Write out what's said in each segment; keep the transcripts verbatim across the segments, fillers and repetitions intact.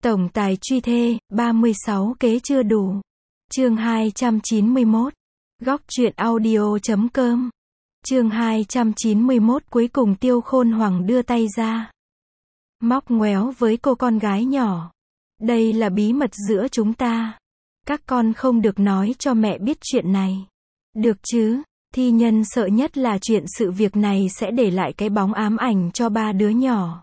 Tổng tài truy thê, ba mươi sáu kế chưa đủ. Chương hai trăm chín mươi mốt. Góc truyện audio chấm com. Chương hai trăm chín mươi mốt cuối cùng Tiêu Khôn Hoằng đưa tay ra. Móc ngoéo với cô con gái nhỏ. Đây là bí mật giữa chúng ta. Các con không được nói cho mẹ biết chuyện này. Được chứ? Thi Nhân sợ nhất là chuyện sự việc này sẽ để lại cái bóng ám ảnh cho ba đứa nhỏ.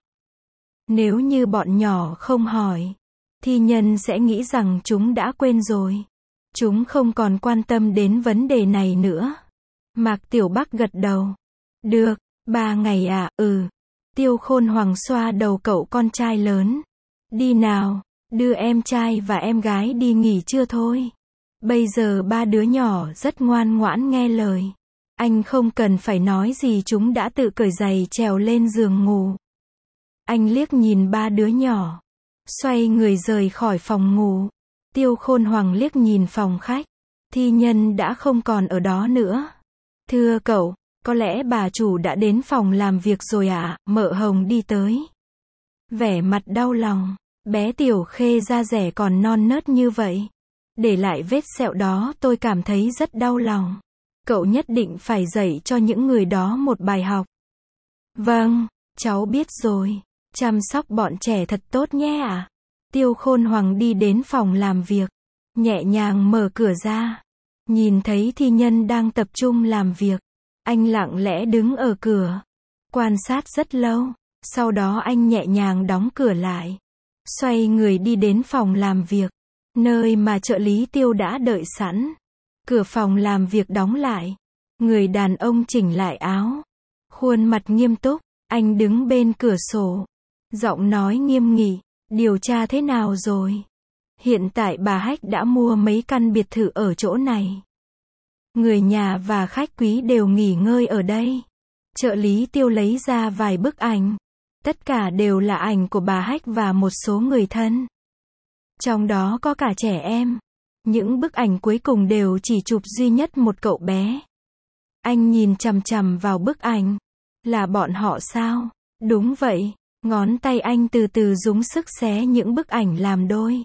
Nếu như bọn nhỏ không hỏi, Thi Nhân sẽ nghĩ rằng chúng đã quên rồi. Chúng không còn quan tâm đến vấn đề này nữa. Mạc Tiểu Bắc gật đầu. Được, ba ngày à, ừ. Tiêu Khôn Hoằng xoa đầu cậu con trai lớn. Đi nào, đưa em trai và em gái đi nghỉ trưa thôi. Bây giờ ba đứa nhỏ rất ngoan ngoãn nghe lời. Anh không cần phải nói gì, chúng đã tự cởi giày trèo lên giường ngủ. Anh liếc nhìn ba đứa nhỏ, xoay người rời khỏi phòng ngủ. Tiêu Khôn Hoằng liếc nhìn phòng khách. Thi Nhân đã không còn ở đó nữa. Thưa cậu, có lẽ bà chủ đã đến phòng làm việc rồi ạ, à? Mợ Hồng đi tới. Vẻ mặt đau lòng, bé Tiểu Khê da dẻ còn non nớt như vậy. Để lại vết sẹo đó tôi cảm thấy rất đau lòng. Cậu nhất định phải dạy cho những người đó một bài học. Vâng, cháu biết rồi. Chăm sóc bọn trẻ thật tốt nhé ạ. À? Tiêu Khôn Hoằng đi đến phòng làm việc, nhẹ nhàng mở cửa ra. Nhìn thấy Thi Nhân đang tập trung làm việc, anh lặng lẽ đứng ở cửa, quan sát rất lâu. Sau đó anh nhẹ nhàng đóng cửa lại, xoay người đi đến phòng làm việc, nơi mà trợ lý Tiêu đã đợi sẵn. Cửa phòng làm việc đóng lại. Người đàn ông chỉnh lại áo, khuôn mặt nghiêm túc. Anh đứng bên cửa sổ, giọng nói nghiêm nghị. Điều tra thế nào rồi? Hiện tại bà Hách đã mua mấy căn biệt thự ở chỗ này. Người nhà và khách quý đều nghỉ ngơi ở đây. Trợ lý Tiêu lấy ra vài bức ảnh. Tất cả đều là ảnh của bà Hách và một số người thân. Trong đó có cả trẻ em. Những bức ảnh cuối cùng đều chỉ chụp duy nhất một cậu bé. Anh nhìn chằm chằm vào bức ảnh. Là bọn họ sao? Đúng vậy. Ngón tay anh từ từ dùng sức xé những bức ảnh làm đôi.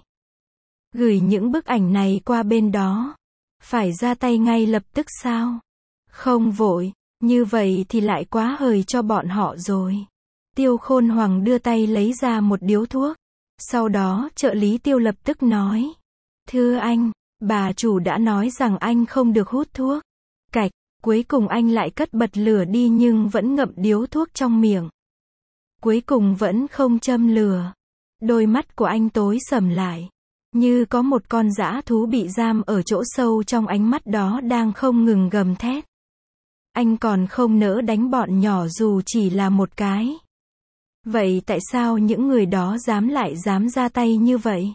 Gửi những bức ảnh này qua bên đó. Phải ra tay ngay lập tức sao? Không vội, như vậy thì lại quá hời cho bọn họ rồi. Tiêu Khôn Hoằng đưa tay lấy ra một điếu thuốc. Sau đó trợ lý Tiêu lập tức nói. Thưa anh, bà chủ đã nói rằng anh không được hút thuốc. Cạch, cuối cùng anh lại cất bật lửa đi nhưng vẫn ngậm điếu thuốc trong miệng. Cuối cùng vẫn không châm lửa. Đôi mắt của anh tối sầm lại. Như có một con dã thú bị giam ở chỗ sâu trong ánh mắt đó đang không ngừng gầm thét. Anh còn không nỡ đánh bọn nhỏ dù chỉ là một cái. Vậy tại sao những người đó dám lại dám ra tay như vậy?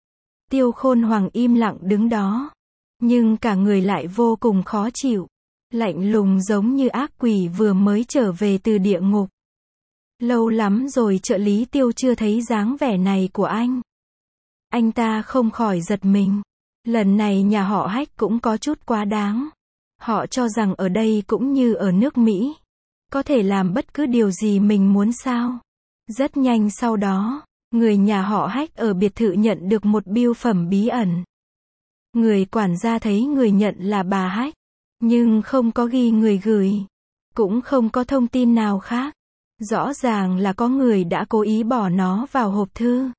Tiêu Khôn Hoằng im lặng đứng đó. Nhưng cả người lại vô cùng khó chịu. Lạnh lùng giống như ác quỷ vừa mới trở về từ địa ngục. Lâu lắm rồi trợ lý Tiêu chưa thấy dáng vẻ này của anh. Anh ta không khỏi giật mình. Lần này nhà họ Hách cũng có chút quá đáng. Họ cho rằng ở đây cũng như ở nước Mỹ. Có thể làm bất cứ điều gì mình muốn sao. Rất nhanh sau đó, người nhà họ Hách ở biệt thự nhận được một bưu phẩm bí ẩn. Người quản gia thấy người nhận là bà Hách. Nhưng không có ghi người gửi. Cũng không có thông tin nào khác. Rõ ràng là có người đã cố ý bỏ nó vào hộp thư.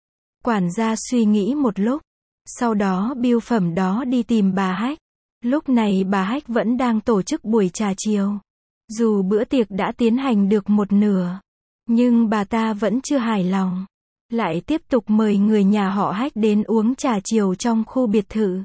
Quản gia suy nghĩ một lúc. Sau đó bưu phẩm đó đi tìm bà Hách. Lúc này bà Hách vẫn đang tổ chức buổi trà chiều. Dù bữa tiệc đã tiến hành được một nửa, nhưng bà ta vẫn chưa hài lòng. Lại tiếp tục mời người nhà họ Hách đến uống trà chiều trong khu biệt thự.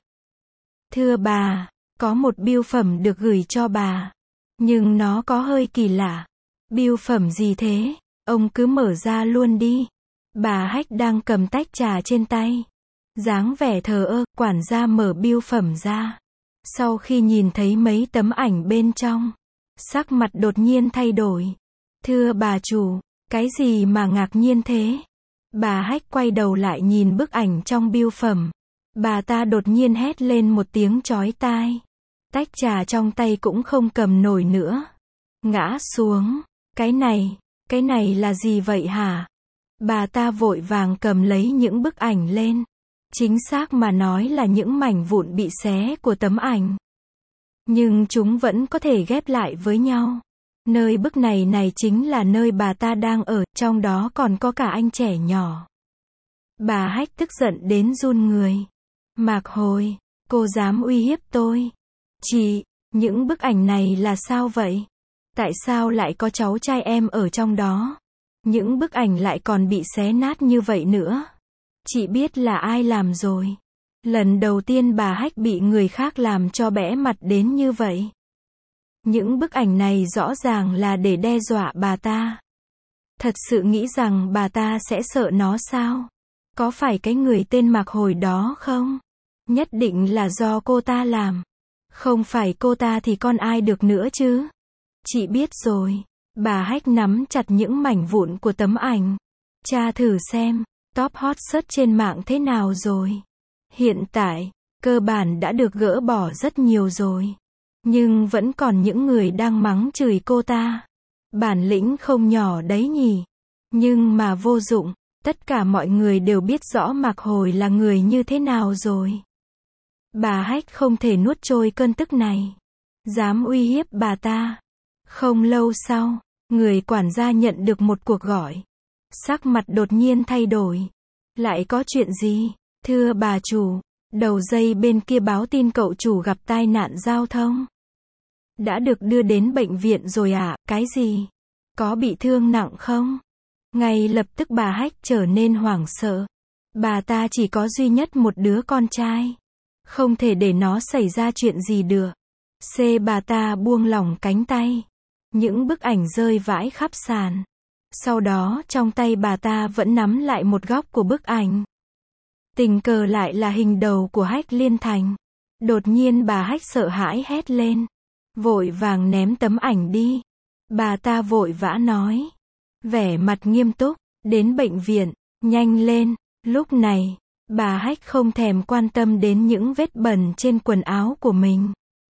Thưa bà, có một bưu phẩm được gửi cho bà. Nhưng nó có hơi kỳ lạ. Bưu phẩm gì thế? Ông cứ mở ra luôn đi. Bà Hách đang cầm tách trà trên tay. Dáng vẻ thờ ơ, quản gia mở bưu phẩm ra. Sau khi nhìn thấy mấy tấm ảnh bên trong, sắc mặt đột nhiên thay đổi. Thưa bà chủ, cái gì mà ngạc nhiên thế? Bà Hách quay đầu lại nhìn bức ảnh trong bưu phẩm. Bà ta đột nhiên hét lên một tiếng chói tai. Tách trà trong tay cũng không cầm nổi nữa. Ngã xuống. Cái này, cái này là gì vậy hả? Bà ta vội vàng cầm lấy những bức ảnh lên. Chính xác mà nói là những mảnh vụn bị xé của tấm ảnh. Nhưng chúng vẫn có thể ghép lại với nhau. Nơi bức này này chính là nơi bà ta đang ở, trong đó còn có cả anh trẻ nhỏ. Bà Hách tức giận đến run người. Mạc Hồi, cô dám uy hiếp tôi. Chị, những bức ảnh này là sao vậy? Tại sao lại có cháu trai em ở trong đó? Những bức ảnh lại còn bị xé nát như vậy nữa. Chị biết là ai làm rồi. Lần đầu tiên bà Hách bị người khác làm cho bẽ mặt đến như vậy. Những bức ảnh này rõ ràng là để đe dọa bà ta. Thật sự nghĩ rằng bà ta sẽ sợ nó sao? Có phải cái người tên Mạc Hồi đó không? Nhất định là do cô ta làm. Không phải cô ta thì con ai được nữa chứ? Chị biết rồi. Bà Hách nắm chặt những mảnh vụn của tấm ảnh. Tra thử xem, top hot search trên mạng thế nào rồi. Hiện tại, cơ bản đã được gỡ bỏ rất nhiều rồi. Nhưng vẫn còn những người đang mắng chửi cô ta. Bản lĩnh không nhỏ đấy nhỉ. Nhưng mà vô dụng, tất cả mọi người đều biết rõ Mạc Hồi là người như thế nào rồi. Bà Hách không thể nuốt trôi cơn tức này. Dám uy hiếp bà ta. Không lâu sau, người quản gia nhận được một cuộc gọi. Sắc mặt đột nhiên thay đổi. Lại có chuyện gì? Thưa bà chủ, đầu dây bên kia báo tin cậu chủ gặp tai nạn giao thông. Đã được đưa đến bệnh viện rồi à? Cái gì? Có bị thương nặng không? Ngay lập tức bà Hách trở nên hoảng sợ. Bà ta chỉ có duy nhất một đứa con trai. Không thể để nó xảy ra chuyện gì được. C bà ta buông lỏng cánh tay. Những bức ảnh rơi vãi khắp sàn. Sau đó trong tay bà ta vẫn nắm lại một góc của bức ảnh. Tình cờ lại là hình đầu của Hách Liên Thành. Đột nhiên bà Hách sợ hãi hét lên. Vội vàng ném tấm ảnh đi. Bà ta vội vã nói. Vẻ mặt nghiêm túc. Đến bệnh viện. Nhanh lên. Lúc này, bà Hách không thèm quan tâm đến những vết bẩn trên quần áo của mình.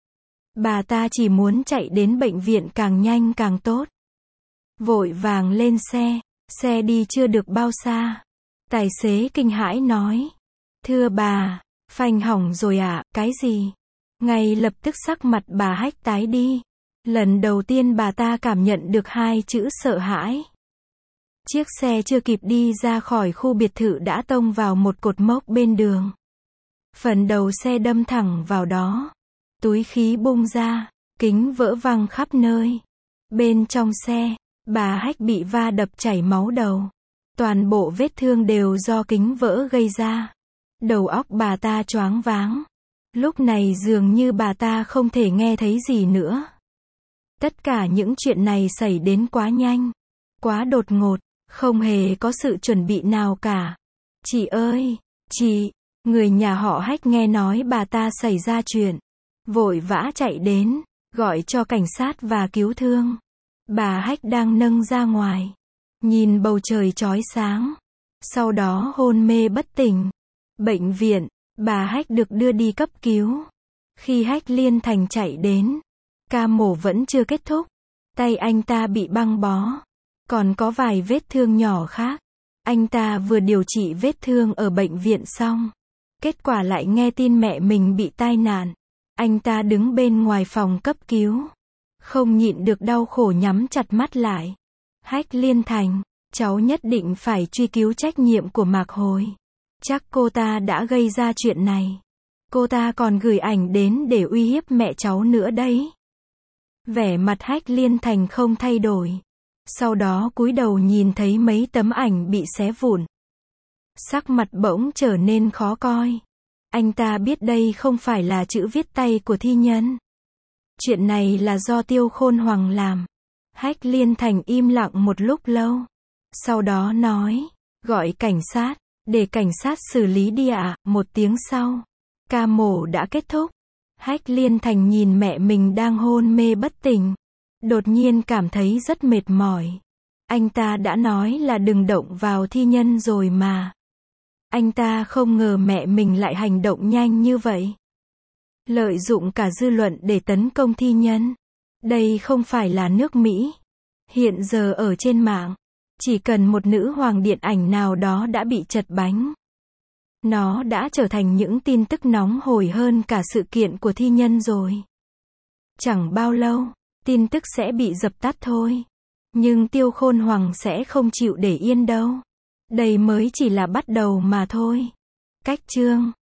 Bà ta chỉ muốn chạy đến bệnh viện càng nhanh càng tốt. Vội vàng lên xe. Xe đi chưa được bao xa. Tài xế kinh hãi nói. Thưa bà, phanh hỏng rồi ạ. À? Cái gì? Ngay lập tức sắc mặt bà Hách tái đi. Lần đầu tiên bà ta cảm nhận được hai chữ sợ hãi. Chiếc xe chưa kịp đi ra khỏi khu biệt thự đã tông vào một cột mốc bên đường. Phần đầu xe đâm thẳng vào đó. Túi khí bung ra, kính vỡ văng khắp nơi. Bên trong xe, bà Hách bị va đập chảy máu đầu. Toàn bộ vết thương đều do kính vỡ gây ra. Đầu óc bà ta choáng váng. Lúc này dường như bà ta không thể nghe thấy gì nữa. Tất cả những chuyện này xảy đến quá nhanh, quá đột ngột, không hề có sự chuẩn bị nào cả. Chị ơi, chị, người nhà họ Hách nghe nói bà ta xảy ra chuyện. Vội vã chạy đến, gọi cho cảnh sát và cứu thương. Bà Hách đang nâng ra ngoài. Nhìn bầu trời chói sáng. Sau đó hôn mê bất tỉnh. Bệnh viện, bà Hách được đưa đi cấp cứu. Khi Hách Liên Thành chạy đến, ca mổ vẫn chưa kết thúc. Tay anh ta bị băng bó. Còn có vài vết thương nhỏ khác. Anh ta vừa điều trị vết thương ở bệnh viện xong. Kết quả lại nghe tin mẹ mình bị tai nạn. Anh ta đứng bên ngoài phòng cấp cứu. Không nhịn được đau khổ nhắm chặt mắt lại. Hách Liên Thành, cháu nhất định phải truy cứu trách nhiệm của Mạc Hồi. Chắc cô ta đã gây ra chuyện này. Cô ta còn gửi ảnh đến để uy hiếp mẹ cháu nữa đấy. Vẻ mặt Hách Liên Thành không thay đổi. Sau đó cúi đầu nhìn thấy mấy tấm ảnh bị xé vụn. Sắc mặt bỗng trở nên khó coi. Anh ta biết đây không phải là chữ viết tay của thi nhân. Chuyện này là do Tiêu Khôn Hoàng làm. Hách Liên Thành im lặng một lúc lâu. Sau đó nói, gọi cảnh sát, để cảnh sát xử lý đi ạ. À. Một tiếng sau, ca mổ đã kết thúc. Hách Liên Thành nhìn mẹ mình đang hôn mê bất tỉnh. Đột nhiên cảm thấy rất mệt mỏi. Anh ta đã nói là đừng động vào thi nhân rồi mà. Anh ta không ngờ mẹ mình lại hành động nhanh như vậy. Lợi dụng cả dư luận để tấn công thi nhân. Đây không phải là nước Mỹ. Hiện giờ ở trên mạng, Chỉ cần một nữ hoàng điện ảnh nào đó đã bị trật bánh. Nó đã trở thành những tin tức nóng hổi hơn cả sự kiện của thi nhân rồi. Chẳng bao lâu, tin tức sẽ bị dập tắt thôi. Nhưng Tiêu Khôn Hoàng sẽ không chịu để yên đâu. Đây mới chỉ là bắt đầu mà thôi. Cách chương